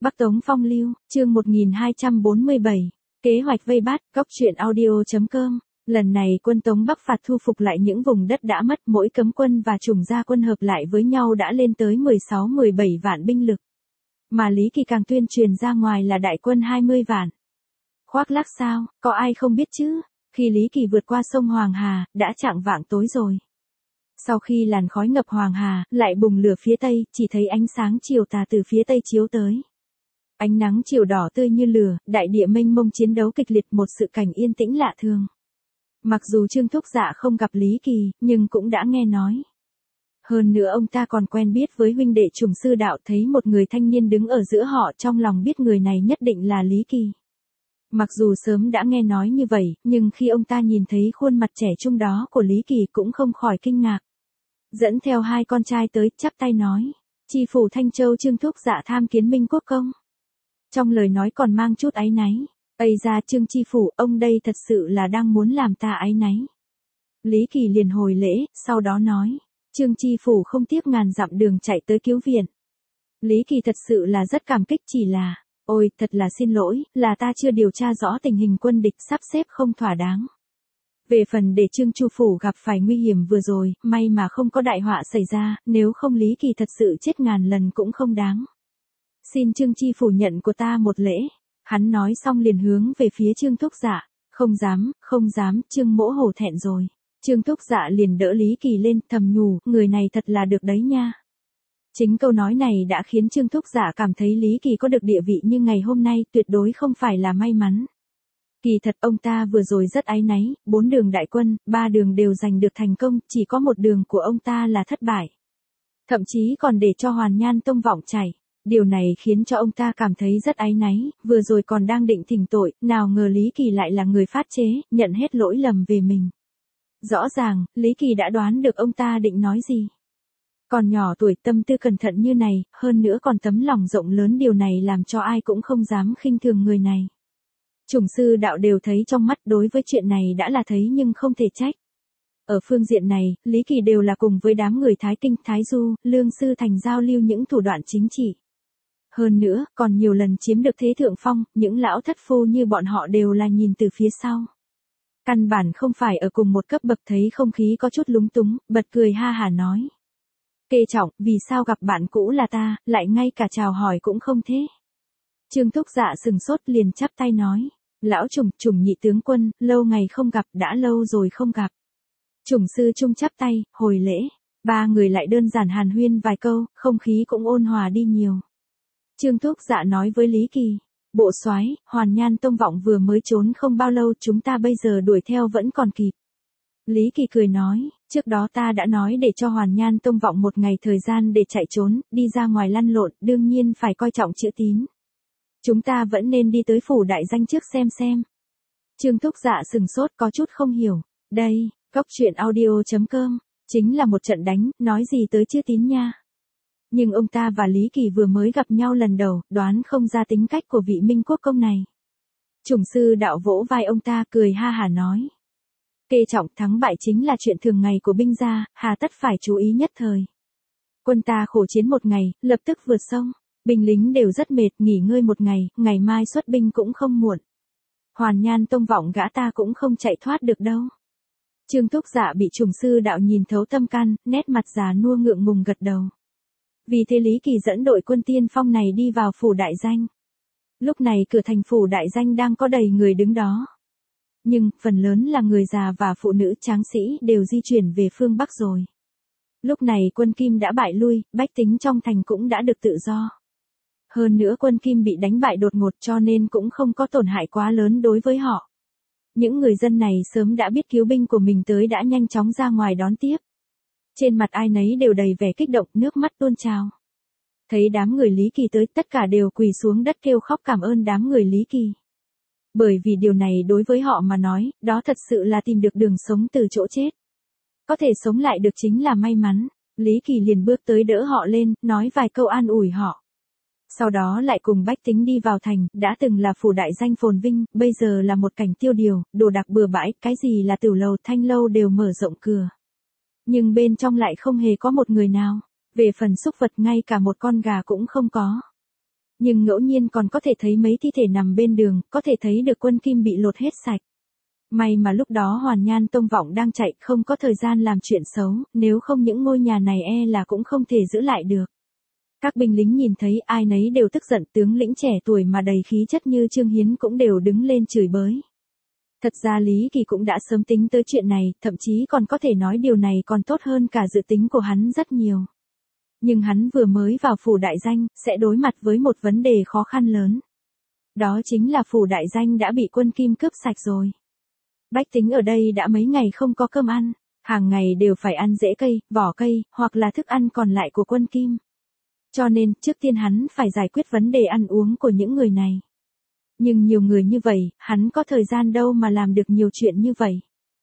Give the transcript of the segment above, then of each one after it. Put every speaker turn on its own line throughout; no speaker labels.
Bắc Tống Phong Lưu, chương 1247, kế hoạch vây bắt, góc truyện audio.com. Lần này quân Tống Bắc phạt thu phục lại những vùng đất đã mất, mỗi cấm quân và chủng gia quân hợp lại với nhau đã lên tới 16-17 vạn binh lực. Mà Lý Kỳ càng tuyên truyền ra ngoài là đại quân 20 vạn. Khoác lác sao, có ai không biết chứ, khi Lý Kỳ vượt qua sông Hoàng Hà, đã chạng vạng tối rồi. Sau khi làn khói ngập Hoàng Hà, lại bùng lửa phía tây, chỉ thấy ánh sáng chiều tà từ phía tây chiếu tới. Ánh nắng chiều đỏ tươi như lửa, đại địa mênh mông chiến đấu kịch liệt, một sự cảnh yên tĩnh lạ thường. Mặc dù Trương Thúc Dạ không gặp Lý Kỳ, nhưng cũng đã nghe nói. Hơn nữa ông ta còn quen biết với huynh đệ Trùng Sư Đạo, thấy một người thanh niên đứng ở giữa họ, trong lòng biết người này nhất định là Lý Kỳ. Mặc dù sớm đã nghe nói như vậy, nhưng khi ông ta nhìn thấy khuôn mặt trẻ trung đó của Lý Kỳ cũng không khỏi kinh ngạc. Dẫn theo hai con trai tới, chắp tay nói, chi phủ Thanh Châu Trương Thúc Dạ tham kiến Minh Quốc công. Trong lời nói còn mang chút áy náy. Ây ra Trương chi phủ, ông đây thật sự là đang muốn làm ta áy náy. Lý Kỳ liền hồi lễ, sau đó nói, Trương chi phủ không tiếc ngàn dặm đường chạy tới cứu viện. Lý Kỳ thật sự là rất cảm kích, chỉ là, ôi, thật là xin lỗi, là ta chưa điều tra rõ tình hình quân địch, sắp xếp không thỏa đáng. Về phần để Trương Chu phủ gặp phải nguy hiểm vừa rồi, may mà không có đại họa xảy ra, nếu không Lý Kỳ thật sự chết ngàn lần cũng không đáng. Xin Trương chi phủ nhận của ta một lễ. Hắn nói xong liền hướng về phía Trương Thúc Dạ, không dám, Trương mỗ hổ thẹn rồi. Trương Thúc Dạ liền đỡ Lý Kỳ lên, thầm nhủ, người này thật là được đấy nha. Chính câu nói này đã khiến Trương Thúc Dạ cảm thấy Lý Kỳ có được địa vị như ngày hôm nay, tuyệt đối không phải là may mắn. Kỳ thật ông ta vừa rồi rất áy náy, 4 đường đại quân, 3 đường đều giành được thành công, chỉ có một đường của ông ta là thất bại. Thậm chí còn để cho Hoàn Nhan Tông vọng chạy. Điều này khiến cho ông ta cảm thấy rất áy náy, vừa rồi còn đang định thỉnh tội, nào ngờ Lý Kỳ lại là người phát chế, nhận hết lỗi lầm về mình. Rõ ràng, Lý Kỳ đã đoán được ông ta định nói gì. Còn nhỏ tuổi, tâm tư cẩn thận như này, hơn nữa còn tấm lòng rộng lớn, điều này làm cho ai cũng không dám khinh thường người này. Trùng Sư Đạo đều thấy trong mắt, đối với chuyện này đã là thấy nhưng không thể trách. Ở phương diện này, Lý Kỳ đều là cùng với đám người Thái Kinh, Thái Du, Lương Sư Thành giao lưu những thủ đoạn chính trị. Hơn nữa, còn nhiều lần chiếm được thế thượng phong, những lão thất phu như bọn họ đều là nhìn từ phía sau. Căn bản không phải ở cùng một cấp bậc, thấy không khí có chút lúng túng, bật cười ha hả nói. Kê Trọng, vì sao gặp bạn cũ là ta, lại ngay cả chào hỏi cũng không thế? Trương Thúc Dạ sừng sốt liền chắp tay nói. Lão Trùng nhị tướng quân, lâu ngày không gặp, đã lâu rồi không gặp. Trùng Sư Trung chắp tay, hồi lễ. Ba người lại đơn giản hàn huyên vài câu, không khí cũng ôn hòa đi nhiều. Trương Thúc Dạ nói với Lý Kỳ, bộ soái, Hoàn Nhan Tông vọng vừa mới trốn không bao lâu, chúng ta bây giờ đuổi theo vẫn còn kịp. Lý Kỳ cười nói, trước đó ta đã nói để cho Hoàn Nhan Tông vọng một ngày thời gian để chạy trốn, đi ra ngoài lăn lộn, đương nhiên phải coi trọng chữ tín. Chúng ta vẫn nên đi tới phủ đại danh trước xem. Trương Thúc Dạ sừng sốt, có chút không hiểu. Đây, góc truyện audio.com, chính là một trận đánh, nói gì tới chữ tín nha. Nhưng ông ta và Lý Kỳ vừa mới gặp nhau lần đầu, đoán không ra tính cách của vị Minh Quốc công này. Trùng Sư Đạo vỗ vai ông ta, cười ha hả nói. Kê Trọng, thắng bại chính là chuyện thường ngày của binh gia, hà tất phải chú ý nhất thời. Quân ta khổ chiến một ngày, lập tức vượt sông. Binh lính đều rất mệt, nghỉ ngơi một ngày, ngày mai xuất binh cũng không muộn. Hoàn Nhan Tông vọng gã ta cũng không chạy thoát được đâu. Trương Thúc Dạ bị Trùng Sư Đạo nhìn thấu tâm can, nét mặt già nua ngượng ngùng gật đầu. Vì thế Lý Kỳ dẫn đội quân tiên phong này đi vào phủ đại danh. Lúc này cửa thành phủ đại danh đang có đầy người đứng đó. Nhưng, phần lớn là người già và phụ nữ tráng sĩ đều di chuyển về phương Bắc rồi. Lúc này quân Kim đã bại lui, bách tính trong thành cũng đã được tự do. Hơn nữa quân Kim bị đánh bại đột ngột cho nên cũng không có tổn hại quá lớn đối với họ. Những người dân này sớm đã biết cứu binh của mình tới đã nhanh chóng ra ngoài đón tiếp. Trên mặt ai nấy đều đầy vẻ kích động, nước mắt tuôn trào. Thấy đám người Lý Kỳ tới, tất cả đều quỳ xuống đất kêu khóc cảm ơn đám người Lý Kỳ. Bởi vì điều này đối với họ mà nói, đó thật sự là tìm được đường sống từ chỗ chết. Có thể sống lại được chính là may mắn. Lý Kỳ liền bước tới đỡ họ lên, nói vài câu an ủi họ. Sau đó lại cùng bách tính đi vào thành, đã từng là phủ đại danh phồn vinh, bây giờ là một cảnh tiêu điều, đồ đạc bừa bãi, cái gì là tiểu lầu, thanh lâu đều mở rộng cửa. Nhưng bên trong lại không hề có một người nào. Về phần súc vật ngay cả một con gà cũng không có. Nhưng ngẫu nhiên còn có thể thấy mấy thi thể nằm bên đường, có thể thấy được quân kim bị lột hết sạch. May mà lúc đó Hoàn Nhan Tông Vọng đang chạy, không có thời gian làm chuyện xấu, nếu không những ngôi nhà này là cũng không thể giữ lại được. Các binh lính nhìn thấy ai nấy đều tức giận, tướng lĩnh trẻ tuổi mà đầy khí chất như Trương Hiến cũng đều đứng lên chửi bới. Thật ra Lý Kỳ cũng đã sớm tính tới chuyện này, thậm chí còn có thể nói điều này còn tốt hơn cả dự tính của hắn rất nhiều. Nhưng hắn vừa mới vào phủ đại danh, sẽ đối mặt với một vấn đề khó khăn lớn. Đó chính là phủ đại danh đã bị quân kim cướp sạch rồi. Bách tính ở đây đã mấy ngày không có cơm ăn, hàng ngày đều phải ăn rễ cây, vỏ cây, hoặc là thức ăn còn lại của quân kim. Cho nên, trước tiên hắn phải giải quyết vấn đề ăn uống của những người này. Nhưng nhiều người như vậy, hắn có thời gian đâu mà làm được nhiều chuyện như vậy.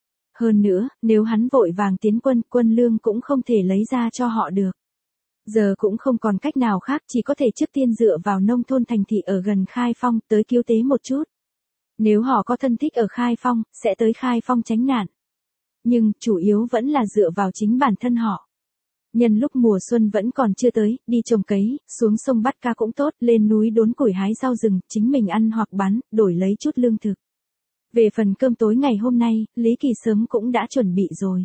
Hơn nữa, nếu hắn vội vàng tiến quân, quân lương cũng không thể lấy ra cho họ được. Giờ cũng không còn cách nào khác, chỉ có thể trước tiên dựa vào nông thôn thành thị ở gần Khai Phong, tới cứu tế một chút. Nếu họ có thân thích ở Khai Phong, sẽ tới Khai Phong tránh nạn. Nhưng, chủ yếu vẫn là dựa vào chính bản thân họ. Nhân lúc mùa xuân vẫn còn chưa tới, đi trồng cấy, xuống sông bắt cá cũng tốt, lên núi đốn củi hái rau rừng, chính mình ăn hoặc bán, đổi lấy chút lương thực. Về phần cơm tối ngày hôm nay, Lý Kỳ sớm cũng đã chuẩn bị rồi.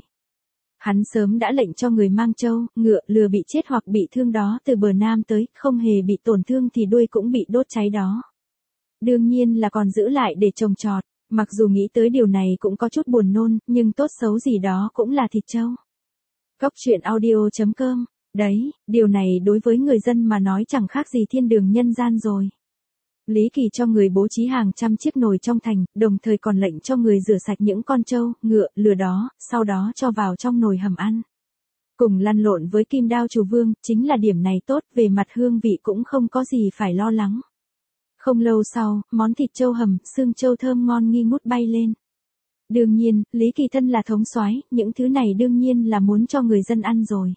Hắn sớm đã lệnh cho người mang trâu, ngựa, lừa bị chết hoặc bị thương đó từ bờ Nam tới, không hề bị tổn thương thì đuôi cũng bị đốt cháy đó. Đương nhiên là còn giữ lại để trồng trọt, mặc dù nghĩ tới điều này cũng có chút buồn nôn, nhưng tốt xấu gì đó cũng là thịt trâu. Cốc truyện audio.com, đấy, điều này đối với người dân mà nói chẳng khác gì thiên đường nhân gian rồi. Lý Kỳ cho người bố trí hàng trăm chiếc nồi trong thành, đồng thời còn lệnh cho người rửa sạch những con trâu, ngựa, lừa đó, sau đó cho vào trong nồi hầm ăn. Cùng lăn lộn với Kim Đao Chủ Vương, chính là điểm này tốt, về mặt hương vị cũng không có gì phải lo lắng. Không lâu sau, món thịt trâu hầm, xương trâu thơm ngon nghi ngút bay lên. Đương nhiên, Lý Kỳ thân là thống soái, những thứ này đương nhiên là muốn cho người dân ăn rồi.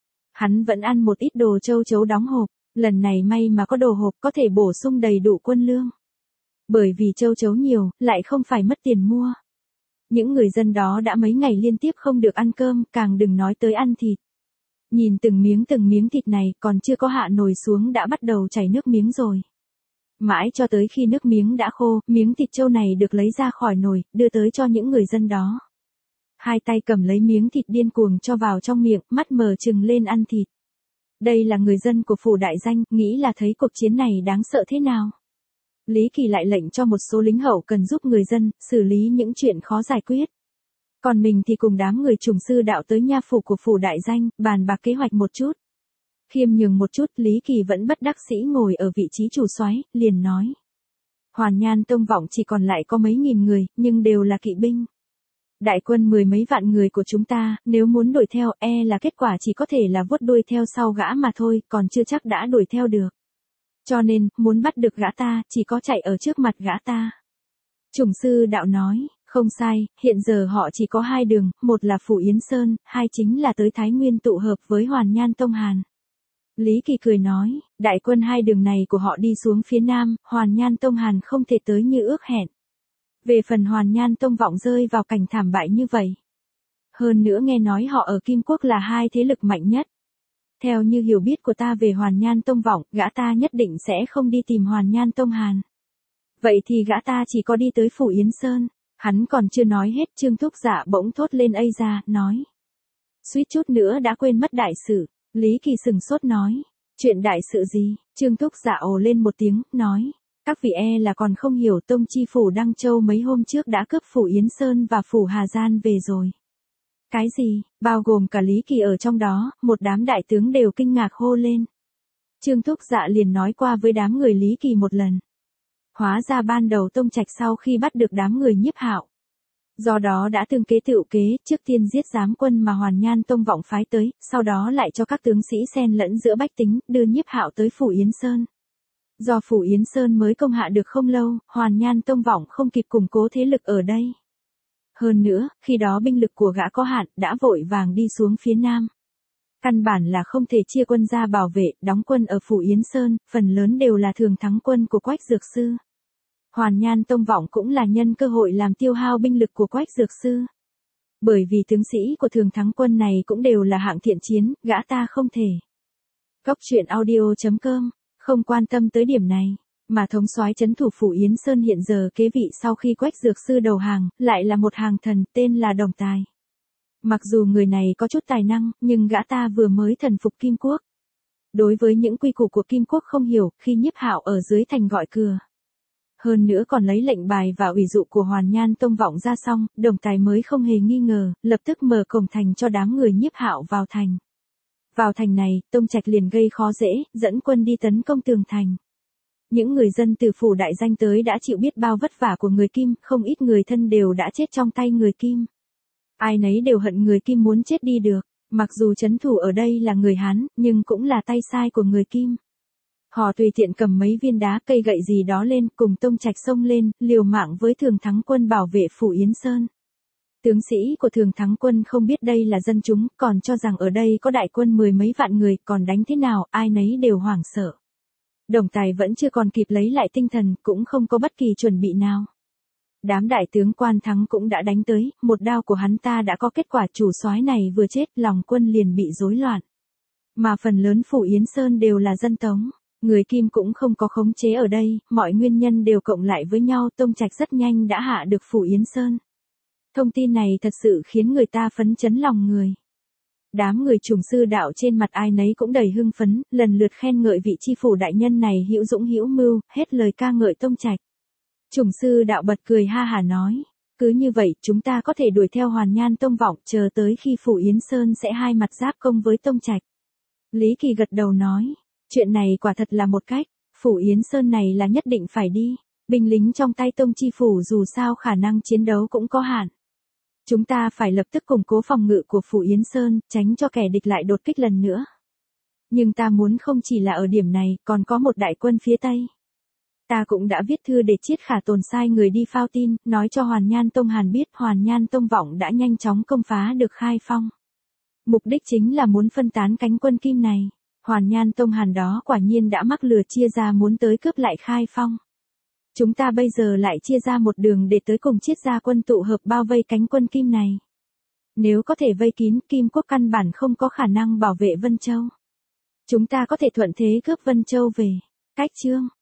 Hắn vẫn ăn một ít đồ châu chấu đóng hộp, lần này may mà có đồ hộp có thể bổ sung đầy đủ quân lương. Bởi vì châu chấu nhiều, lại không phải mất tiền mua. Những người dân đó đã mấy ngày liên tiếp không được ăn cơm, càng đừng nói tới ăn thịt. Nhìn từng miếng thịt này, còn chưa có hạ nồi xuống đã bắt đầu chảy nước miếng rồi. Mãi cho tới khi nước miếng đã khô, miếng thịt trâu này được lấy ra khỏi nồi, đưa tới cho những người dân đó. Hai tay cầm lấy miếng thịt điên cuồng cho vào trong miệng, mắt mờ trừng lên ăn thịt. Đây là người dân của phủ đại danh, nghĩ là thấy cuộc chiến này đáng sợ thế nào. Lý Kỳ lại lệnh cho một số lính hậu cần giúp người dân, xử lý những chuyện khó giải quyết. Còn mình thì cùng đám người trùng sư đạo tới nha phủ của phủ đại danh, bàn bạc kế hoạch một chút. Khiêm nhường một chút, Lý Kỳ vẫn bất đắc dĩ ngồi ở vị trí chủ soái, liền nói. Hoàn Nhan Tông Vọng chỉ còn lại có mấy nghìn người, nhưng đều là kỵ binh. Đại quân 10 mấy vạn người của chúng ta, nếu muốn đuổi theo, là kết quả chỉ có thể là vuốt đuôi theo sau gã mà thôi, còn chưa chắc đã đuổi theo được. Cho nên, muốn bắt được gã ta, chỉ có chạy ở trước mặt gã ta. Chủng sư đạo nói, không sai, hiện giờ họ chỉ có hai đường, một là phủ Yến Sơn, hai chính là tới Thái Nguyên tụ hợp với Hoàn Nhan Tông Hàn. Lý Kỳ cười nói, đại quân hai đường này của họ đi xuống phía Nam, Hoàn Nhan Tông Hàn không thể tới như ước hẹn. Về phần Hoàn Nhan Tông Vọng rơi vào cảnh thảm bại như vậy. Hơn nữa nghe nói họ ở Kim Quốc là hai thế lực mạnh nhất. Theo như hiểu biết của ta về Hoàn Nhan Tông Vọng, gã ta nhất định sẽ không đi tìm Hoàn Nhan Tông Hàn. Vậy thì gã ta chỉ có đi tới phủ Yến Sơn. Hắn còn chưa nói hết, Trương Thúc Dạ bỗng thốt lên ây ra, nói. Suýt chút nữa đã quên mất đại sự. Lý Kỳ sừng sốt nói. Chuyện đại sự gì? Trương Thúc Dạ ồ lên một tiếng, nói. Các vị là còn không hiểu, Tông chi phủ Đăng Châu mấy hôm trước đã cướp phủ Yến Sơn và phủ Hà Gian về rồi. Cái gì? Bao gồm cả Lý Kỳ ở trong đó, một đám đại tướng đều kinh ngạc hô lên. Trương Thúc Dạ liền nói qua với đám người Lý Kỳ một lần. Hóa ra ban đầu Tông Trạch sau khi bắt được đám người Nhiếp Hạo, do đó đã tương kế tựu kế, trước tiên giết giám quân mà Hoàn Nhan Tông Vọng phái tới, sau đó lại cho các tướng sĩ xen lẫn giữa bách tính, đưa Nhiếp Hạo tới phủ Yến Sơn. Do phủ Yến Sơn mới công hạ được không lâu, Hoàn Nhan Tông Vọng không kịp củng cố thế lực ở đây. Hơn nữa, khi đó binh lực của gã có hạn, đã vội vàng đi xuống phía Nam. Căn bản là không thể chia quân ra bảo vệ, đóng quân ở phủ Yến Sơn, phần lớn đều là thường thắng quân của Quách Dược Sư. Hoàn Nhan Tông Vọng cũng là nhân cơ hội làm tiêu hao binh lực của Quách Dược Sư. Bởi vì tướng sĩ của thường thắng quân này cũng đều là hạng thiện chiến, gã ta không thể. Cốc truyện audio.com Không quan tâm tới điểm này, mà thống soái trấn thủ phủ Yến Sơn hiện giờ kế vị sau khi Quách Dược Sư đầu hàng, lại là một hàng thần tên là Đồng Tài. Mặc dù người này có chút tài năng, nhưng gã ta vừa mới thần phục Kim Quốc. Đối với những quy củ của Kim Quốc không hiểu, khi Nhiếp Hạo ở dưới thành gọi cửa. Hơn nữa còn lấy lệnh bài và ủy dụ của Hoàn Nhan Tông vọng ra xong, Đồng Tài mới không hề nghi ngờ, lập tức mở cổng thành cho đám người Nhiếp Hạo vào thành. Vào thành này, Tông Trạch liền gây khó dễ, dẫn quân đi tấn công tường thành. Những người dân từ phủ đại danh tới đã chịu biết bao vất vả của người Kim, không ít người thân đều đã chết trong tay người Kim. Ai nấy đều hận người Kim muốn chết đi được, mặc dù trấn thủ ở đây là người Hán, nhưng cũng là tay sai của người Kim. Họ tùy tiện cầm mấy viên đá cây gậy gì đó lên, cùng Tông Trạch xông lên, liều mạng với Thường Thắng Quân bảo vệ phủ Yến Sơn. Tướng sĩ của Thường Thắng Quân không biết đây là dân chúng, còn cho rằng ở đây có đại quân 10 mấy vạn người, còn đánh thế nào, ai nấy đều hoảng sợ. Đồng Tài vẫn chưa còn kịp lấy lại tinh thần, cũng không có bất kỳ chuẩn bị nào. Đám đại tướng quan thắng cũng đã đánh tới, một đao của hắn ta đã có kết quả, chủ soái này vừa chết, lòng quân liền bị rối loạn. Mà phần lớn phủ Yến Sơn đều là dân Tống, người Kim cũng không có khống chế ở đây, mọi nguyên nhân đều cộng lại với nhau, Tông Trạch rất nhanh đã hạ được phủ Yến Sơn. Thông tin này thật sự khiến người ta phấn chấn lòng người. Đám người Trùng Sư Đạo trên mặt ai nấy cũng đầy hưng phấn, lần lượt khen ngợi vị chi phủ đại nhân này hữu dũng hữu mưu, hết lời ca ngợi Tông Trạch. Trùng Sư Đạo bật cười ha hả nói, cứ như vậy chúng ta có thể đuổi theo Hoàn Nhan Tông vọng, chờ tới khi phủ Yến Sơn sẽ hai mặt giáp công với Tông Trạch. Lý Kỳ gật đầu nói, chuyện này quả thật là một cách, phủ Yến Sơn này là nhất định phải đi, binh lính trong tay Tông chi phủ dù sao khả năng chiến đấu cũng có hạn. Chúng ta phải lập tức củng cố phòng ngự của phủ Yến Sơn, tránh cho kẻ địch lại đột kích lần nữa. Nhưng ta muốn không chỉ là ở điểm này, còn có một đại quân phía Tây. Ta cũng đã viết thư để Chiết Khả Tồn sai người đi phao tin, nói cho Hoàn Nhan Tông Hàn biết Hoàn Nhan Tông vọng đã nhanh chóng công phá được Khai Phong. Mục đích chính là muốn phân tán cánh quân Kim này. Hoàn Nhan Tông Hàn đó quả nhiên đã mắc lừa chia ra muốn tới cướp lại Khai Phong. Chúng ta bây giờ lại chia ra một đường để tới cùng Chiết gia quân tụ hợp bao vây cánh quân Kim này. Nếu có thể vây kín, Kim Quốc căn bản không có khả năng bảo vệ Vân Châu. Chúng ta có thể thuận thế cướp Vân Châu về. Cách chương